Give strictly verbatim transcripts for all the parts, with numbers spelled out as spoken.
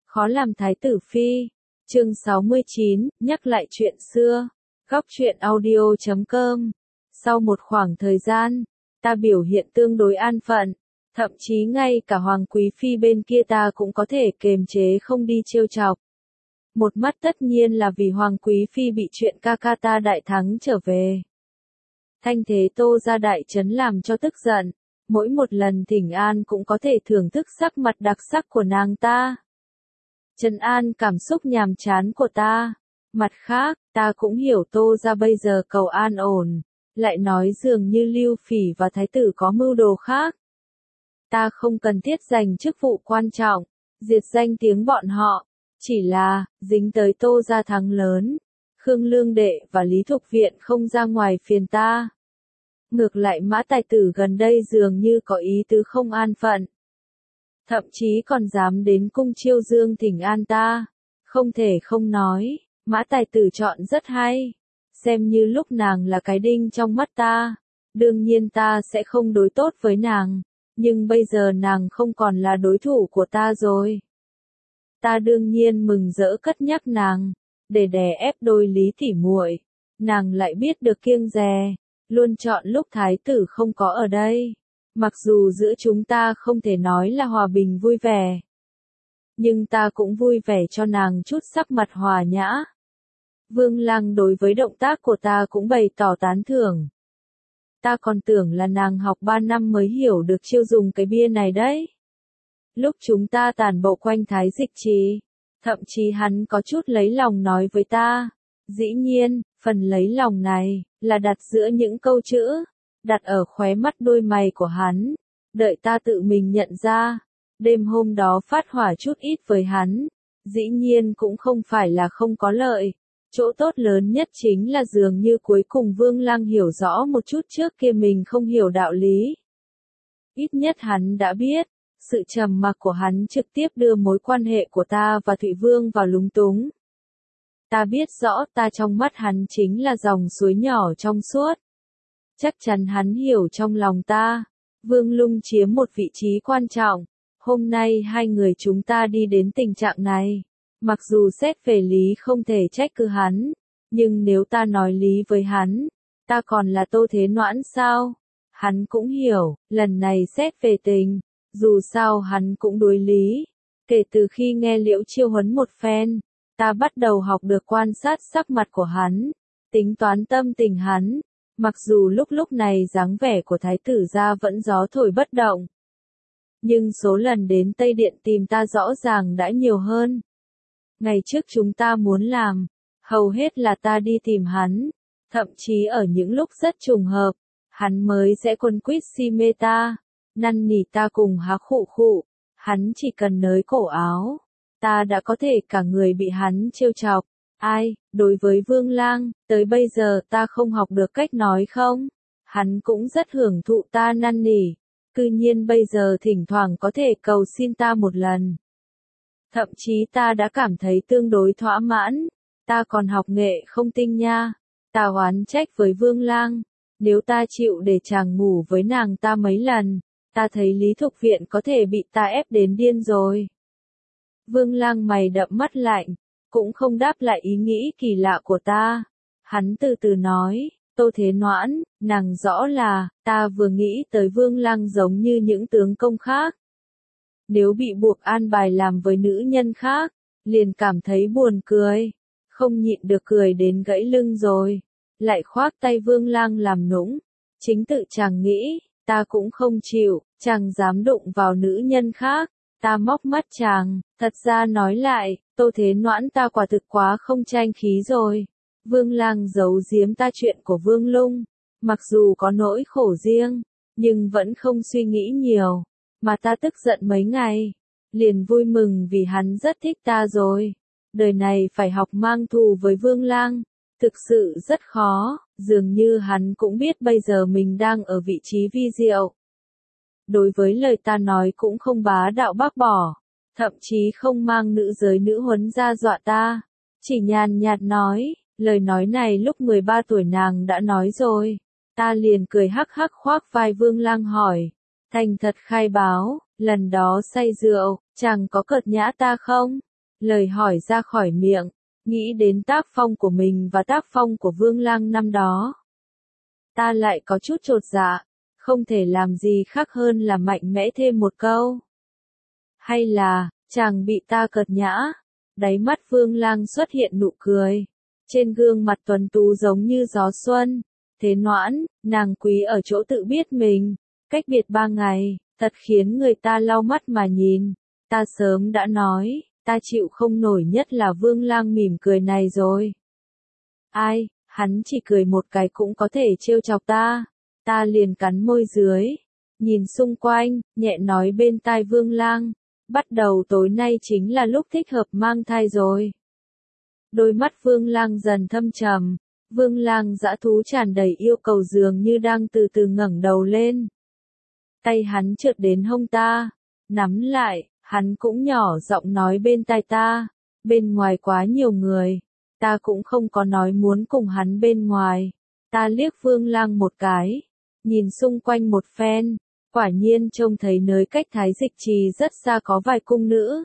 Khó làm thái tử phi. Chương sáu mươi chín, nhắc lại chuyện xưa. Góc truyện audio chấm com. Sau một khoảng thời gian, ta biểu hiện tương đối an phận, thậm chí ngay cả hoàng quý phi bên kia ta cũng có thể kềm chế không đi trêu chọc. Một mắt tất nhiên là vì hoàng quý phi bị chuyện ca ca ta đại thắng trở về. Thanh thế Tô ra đại trấn làm cho tức giận, mỗi một lần thỉnh an cũng có thể thưởng thức sắc mặt đặc sắc của nàng ta. Trấn an cảm xúc nhàm chán của ta. Mặt khác, ta cũng hiểu Tô ra bây giờ cầu an ổn, lại nói dường như Lưu Phỉ và Thái tử có mưu đồ khác. Ta không cần thiết giành chức vụ quan trọng, diệt danh tiếng bọn họ, chỉ là, dính tới Tô ra thắng lớn, Khương Lương Đệ và Lý Thục Viện không ra ngoài phiền ta. Ngược lại Mã Tài Tử gần đây dường như có ý tứ không an phận. Thậm chí còn dám đến cung chiêu dương thỉnh an ta. Không thể không nói, Mã Tài Tử chọn rất hay. Xem như lúc nàng là cái đinh trong mắt ta. Đương nhiên ta sẽ không đối tốt với nàng. Nhưng bây giờ nàng không còn là đối thủ của ta rồi. Ta đương nhiên mừng rỡ cất nhắc nàng. Để đè ép đôi Lý tỉ muội, nàng lại biết được kiêng dè. Luôn chọn lúc thái tử không có ở đây. Mặc dù giữa chúng ta không thể nói là hòa bình vui vẻ, nhưng ta cũng vui vẻ cho nàng chút sắc mặt hòa nhã. Vương Lăng đối với động tác của ta cũng bày tỏ tán thưởng. Ta còn tưởng là nàng học ba năm mới hiểu được chiêu dùng cái bia này đấy. Lúc chúng ta tản bộ quanh Thái Dịch Trì, thậm chí hắn có chút lấy lòng nói với ta. Dĩ nhiên, phần lấy lòng này là đặt giữa những câu chữ, đặt ở khóe mắt đôi mày của hắn, đợi ta tự mình nhận ra. Đêm hôm đó phát hỏa chút ít với hắn, dĩ nhiên cũng không phải là không có lợi. Chỗ tốt lớn nhất chính là dường như cuối cùng Vương Lăng hiểu rõ một chút trước kia mình không hiểu đạo lý. Ít nhất hắn đã biết, sự trầm mặc của hắn trực tiếp đưa mối quan hệ của ta và Thụy Vương vào lúng túng. Ta biết rõ ta trong mắt hắn chính là dòng suối nhỏ trong suốt. Chắc chắn hắn hiểu trong lòng ta. Vương Lung chiếm một vị trí quan trọng. Hôm nay hai người chúng ta đi đến tình trạng này. Mặc dù xét về lý không thể trách cứ hắn. Nhưng nếu ta nói lý với hắn, ta còn là Tô Thế Noãn sao? Hắn cũng hiểu, lần này xét về tình. Dù sao hắn cũng đối lý. Kể từ khi nghe Liễu Chiêu huấn một phen, ta bắt đầu học được quan sát sắc mặt của hắn. Tính toán tâm tình hắn. Mặc dù lúc lúc này dáng vẻ của thái tử gia vẫn gió thổi bất động. Nhưng số lần đến Tây Điện tìm ta rõ ràng đã nhiều hơn. Ngày trước chúng ta muốn làm, hầu hết là ta đi tìm hắn. Thậm chí ở những lúc rất trùng hợp, hắn mới sẽ quấn quýt si mê ta. Năn nỉ ta cùng há khụ khụ, hắn chỉ cần nới cổ áo. Ta đã có thể cả người bị hắn trêu chọc. Ai, đối với Vương Lang, tới bây giờ ta không học được cách nói không? Hắn cũng rất hưởng thụ ta năn nỉ. Cư nhiên bây giờ thỉnh thoảng có thể cầu xin ta một lần. Thậm chí ta đã cảm thấy tương đối thỏa mãn. Ta còn học nghệ không tinh nha. Ta oán trách với Vương Lang. Nếu ta chịu để chàng ngủ với nàng ta mấy lần, ta thấy Lý Thục Viện có thể bị ta ép đến điên rồi. Vương Lang mày đậm mắt lạnh, cũng không đáp lại ý nghĩ kỳ lạ của ta. Hắn từ từ nói, Tô Thế Noãn, nàng rõ là, ta vừa nghĩ tới Vương Lăng giống như những tướng công khác. Nếu bị buộc an bài làm với nữ nhân khác, liền cảm thấy buồn cười, không nhịn được cười đến gãy lưng rồi. Lại khoác tay Vương Lăng làm nũng, chính tự chàng nghĩ, ta cũng không chịu, chàng dám đụng vào nữ nhân khác. Ta móc mắt chàng, thật ra nói lại, Tô Thế Noãn ta quả thực quá không tranh khí rồi. Vương Lang giấu giếm ta chuyện của Vương Lung, mặc dù có nỗi khổ riêng, nhưng vẫn không suy nghĩ nhiều, mà ta tức giận mấy ngày, liền vui mừng vì hắn rất thích ta rồi. Đời này phải học mang thù với Vương Lang, thực sự rất khó, dường như hắn cũng biết bây giờ mình đang ở vị trí vi diệu. Đối với lời ta nói cũng không bá đạo bác bỏ, thậm chí không mang nữ giới nữ huấn ra dọa ta, chỉ nhàn nhạt nói, lời nói này lúc mười ba tuổi nàng đã nói rồi. Ta liền cười hắc hắc khoác vai Vương Lang hỏi, thành thật khai báo, lần đó say rượu, chàng có cợt nhã ta không? Lời hỏi ra khỏi miệng, nghĩ đến tác phong của mình và tác phong của Vương Lang năm đó. Ta lại có chút chột dạ, không thể làm gì khác hơn là mạnh mẽ thêm một câu. Hay là, chàng bị ta cợt nhã? Đáy mắt Vương Lang xuất hiện nụ cười. Trên gương mặt tuấn tú giống như gió xuân. Thế Noãn, nàng quý ở chỗ tự biết mình. Cách biệt ba ngày, thật khiến người ta lau mắt mà nhìn. Ta sớm đã nói, ta chịu không nổi nhất là Vương Lang mỉm cười này rồi. Ai, hắn chỉ cười một cái cũng có thể trêu chọc ta. Ta liền cắn môi dưới, nhìn xung quanh, nhẹ nói bên tai Vương Lang. Bắt đầu tối nay chính là lúc thích hợp mang thai rồi. Đôi mắt Vương Lang dần thâm trầm, Vương Lang dã thú tràn đầy yêu cầu dường như đang từ từ ngẩng đầu lên. Tay hắn trượt đến hông ta, nắm lại, hắn cũng nhỏ giọng nói bên tai ta, bên ngoài quá nhiều người, ta cũng không có nói muốn cùng hắn bên ngoài. Ta liếc Vương Lang một cái, nhìn xung quanh một phen. Quả nhiên trông thấy nơi cách Thái Dịch Trì rất xa có vài cung nữ.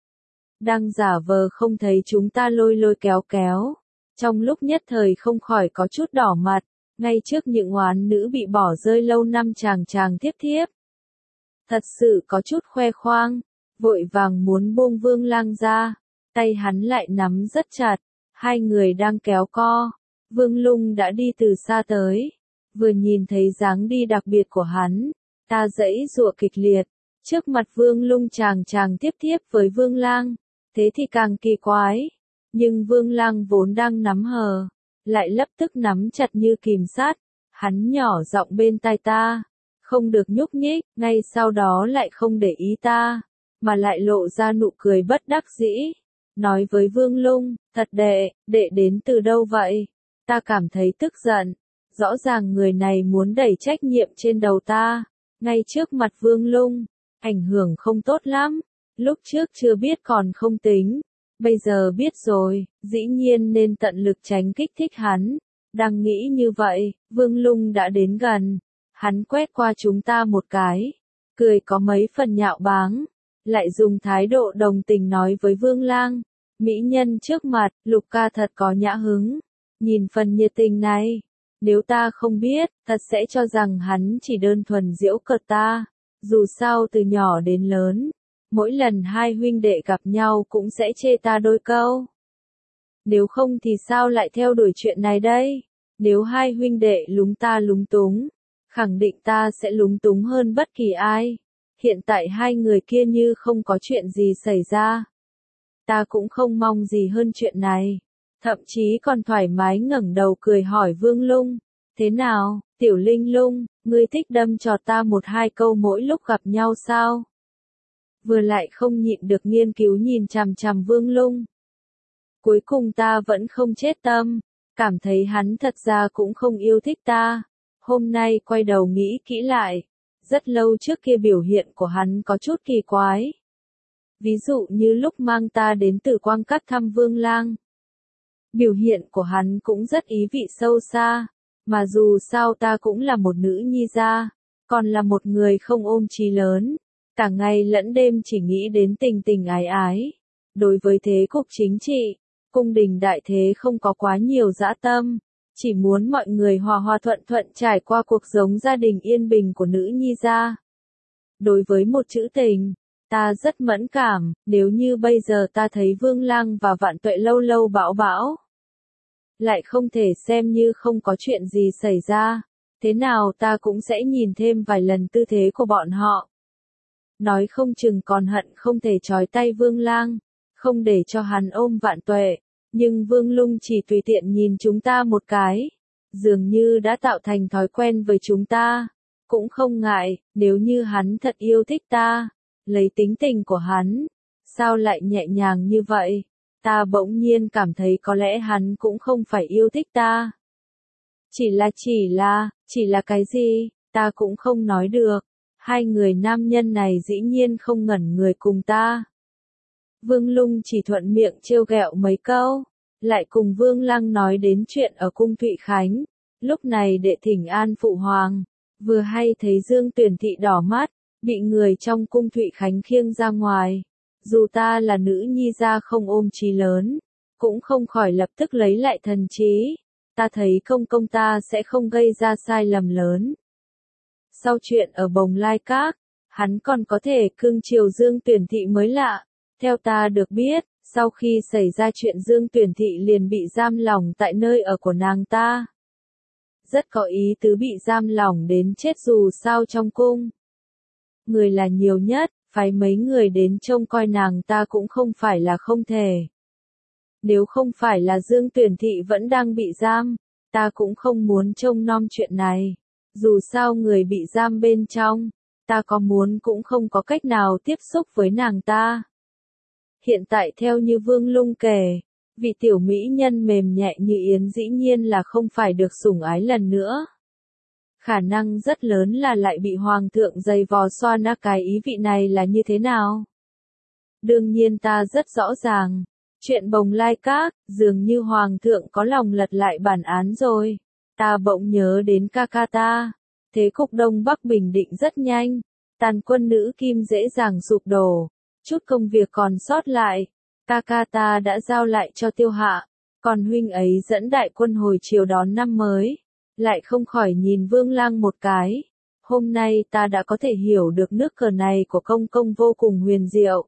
Đang giả vờ không thấy chúng ta lôi lôi kéo kéo. Trong lúc nhất thời không khỏi có chút đỏ mặt, ngay trước những oán nữ bị bỏ rơi lâu năm chàng chàng thiếp thiếp. Thật sự có chút khoe khoang, vội vàng muốn buông Vương Lang ra, tay hắn lại nắm rất chặt, hai người đang kéo co. Vương Lung đã đi từ xa tới, vừa nhìn thấy dáng đi đặc biệt của hắn. Ta giãy giụa kịch liệt, trước mặt Vương Lung chàng chàng tiếp tiếp với Vương Lang, thế thì càng kỳ quái. Nhưng Vương Lang vốn đang nắm hờ, lại lập tức nắm chặt như kìm sát, hắn nhỏ giọng bên tai ta, không được nhúc nhích, ngay sau đó lại không để ý ta, mà lại lộ ra nụ cười bất đắc dĩ, nói với Vương Lung, thật đệ, đệ đến từ đâu vậy? Ta cảm thấy tức giận, rõ ràng người này muốn đẩy trách nhiệm trên đầu ta. Ngay trước mặt Vương Lung, ảnh hưởng không tốt lắm, lúc trước chưa biết còn không tính, bây giờ biết rồi, dĩ nhiên nên tận lực tránh kích thích hắn. Đang nghĩ như vậy, Vương Lung đã đến gần, hắn quét qua chúng ta một cái, cười có mấy phần nhạo báng, lại dùng thái độ đồng tình nói với Vương Lang, mỹ nhân trước mặt, Lục ca thật có nhã hứng, nhìn phần nhiệt tình này. Nếu ta không biết, thật sẽ cho rằng hắn chỉ đơn thuần giễu cợt ta. Dù sao từ nhỏ đến lớn, mỗi lần hai huynh đệ gặp nhau cũng sẽ chê ta đôi câu. Nếu không thì sao lại theo đuổi chuyện này đây? Nếu hai huynh đệ lúng ta lúng túng, khẳng định ta sẽ lúng túng hơn bất kỳ ai. Hiện tại hai người kia như không có chuyện gì xảy ra. Ta cũng không mong gì hơn chuyện này. Thậm chí còn thoải mái ngẩng đầu cười hỏi Vương Lung, thế nào, Tiểu Linh Lung, ngươi thích đâm cho ta một hai câu mỗi lúc gặp nhau sao? Vừa lại không nhịn được nghiên cứu nhìn chằm chằm Vương Lung. Cuối cùng ta vẫn không chết tâm, cảm thấy hắn thật ra cũng không yêu thích ta. Hôm nay quay đầu nghĩ kỹ lại, rất lâu trước kia biểu hiện của hắn có chút kỳ quái. Ví dụ như lúc mang ta đến Tử Quang Các thăm Vương Lang. Biểu hiện của hắn cũng rất ý vị sâu xa, mà dù sao ta cũng là một nữ nhi gia, còn là một người không ôm chí lớn, cả ngày lẫn đêm chỉ nghĩ đến tình tình ái ái. Đối với thế cục chính trị, cung đình đại thế không có quá nhiều dã tâm, chỉ muốn mọi người hòa hòa thuận thuận trải qua cuộc sống gia đình yên bình của nữ nhi gia. Đối với một chữ tình, ta rất mẫn cảm, nếu như bây giờ ta thấy Vương Lang và Vạn Tuệ lâu lâu bão bão, lại không thể xem như không có chuyện gì xảy ra, thế nào ta cũng sẽ nhìn thêm vài lần tư thế của bọn họ. Nói không chừng còn hận không thể trói tay Vương Lang, không để cho hắn ôm Vạn Tuệ, nhưng Vương Lung chỉ tùy tiện nhìn chúng ta một cái, dường như đã tạo thành thói quen với chúng ta, cũng không ngại, nếu như hắn thật yêu thích ta, lấy tính tình của hắn, sao lại nhẹ nhàng như vậy? Ta bỗng nhiên cảm thấy có lẽ hắn cũng không phải yêu thích ta. Chỉ là chỉ là, chỉ là cái gì, ta cũng không nói được. Hai người nam nhân này dĩ nhiên không ngẩn người cùng ta. Vương Lung chỉ thuận miệng trêu ghẹo mấy câu, lại cùng Vương Lang nói đến chuyện ở cung Thụy Khánh. Lúc này đệ thỉnh an phụ hoàng, vừa hay thấy Dương Tuyển Thị đỏ mắt, bị người trong cung Thụy Khánh khiêng ra ngoài. Dù ta là nữ nhi gia không ôm chí lớn, cũng không khỏi lập tức lấy lại thần trí. Ta thấy công công ta sẽ không gây ra sai lầm lớn. Sau chuyện ở Bồng Lai Các, hắn còn có thể cưng chiều Dương Tuyển Thị mới lạ. Theo ta được biết, sau khi xảy ra chuyện Dương Tuyển Thị liền bị giam lỏng tại nơi ở của nàng ta. Rất có ý tứ bị giam lỏng đến chết dù sao trong cung. Người là nhiều nhất, phái mấy người đến trông coi nàng ta cũng không phải là không thể. Nếu không phải là Dương Tuyển Thị vẫn đang bị giam, ta cũng không muốn trông nom chuyện này. Dù sao người bị giam bên trong, ta có muốn cũng không có cách nào tiếp xúc với nàng ta. Hiện tại theo như Vương Lung kể, vị tiểu mỹ nhân mềm nhẹ như yến dĩ nhiên là không phải được sủng ái lần nữa. Khả năng rất lớn là lại bị hoàng thượng giày vò xoa nát cái ý vị này là như thế nào. Đương nhiên ta rất rõ ràng, chuyện Bồng Lai Các, dường như hoàng thượng có lòng lật lại bản án rồi. Ta bỗng nhớ đến ca ca ta, thế cục Đông Bắc bình định rất nhanh, tàn quân nữ kim dễ dàng sụp đổ, chút công việc còn sót lại, ca ca ta đã giao lại cho Tiêu Hạ, còn huynh ấy dẫn đại quân hồi chiều đón năm mới, lại không khỏi nhìn Vương Lang một cái. Hôm nay ta đã có thể hiểu được nước cờ này của công công vô cùng huyền diệu.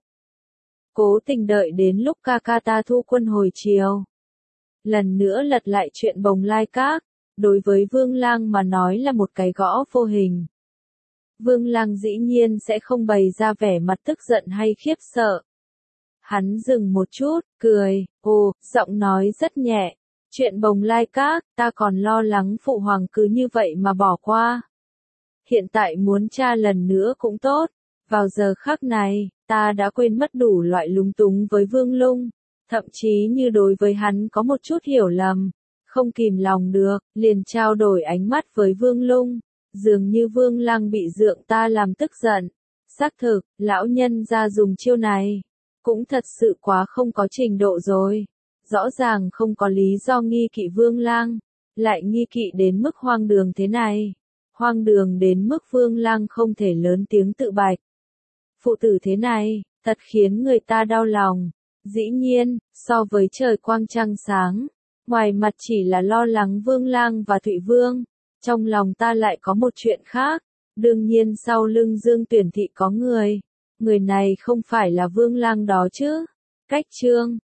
Cố tình đợi đến lúc ca ca ta thu quân hồi chiều. Lần nữa lật lại chuyện Bồng Lai Các, đối với Vương Lang mà nói là một cái gõ vô hình. Vương Lang dĩ nhiên sẽ không bày ra vẻ mặt tức giận hay khiếp sợ. Hắn dừng một chút, cười, ồ, giọng nói rất nhẹ. Chuyện Bồng Lai Các, ta còn lo lắng phụ hoàng cứ như vậy mà bỏ qua. Hiện tại muốn tra lần nữa cũng tốt. Vào giờ khắc này, ta đã quên mất đủ loại lúng túng với Vương Lung. Thậm chí như đối với hắn có một chút hiểu lầm. Không kìm lòng được, liền trao đổi ánh mắt với Vương Lung. Dường như Vương Lang bị dượng ta làm tức giận. Xác thực, lão nhân ra dùng chiêu này. Cũng thật sự quá không có trình độ rồi. Rõ ràng không có lý do nghi kỵ Vương Lang. Lại nghi kỵ đến mức hoang đường thế này. Hoang đường đến mức Vương Lang không thể lớn tiếng tự bạch. Phụ tử thế này, thật khiến người ta đau lòng. Dĩ nhiên, so với trời quang trăng sáng, ngoài mặt chỉ là lo lắng Vương Lang và Thụy Vương, trong lòng ta lại có một chuyện khác. Đương nhiên sau lưng Dương Tuyển Thị có người. Người này không phải là Vương Lang đó chứ. Cách chương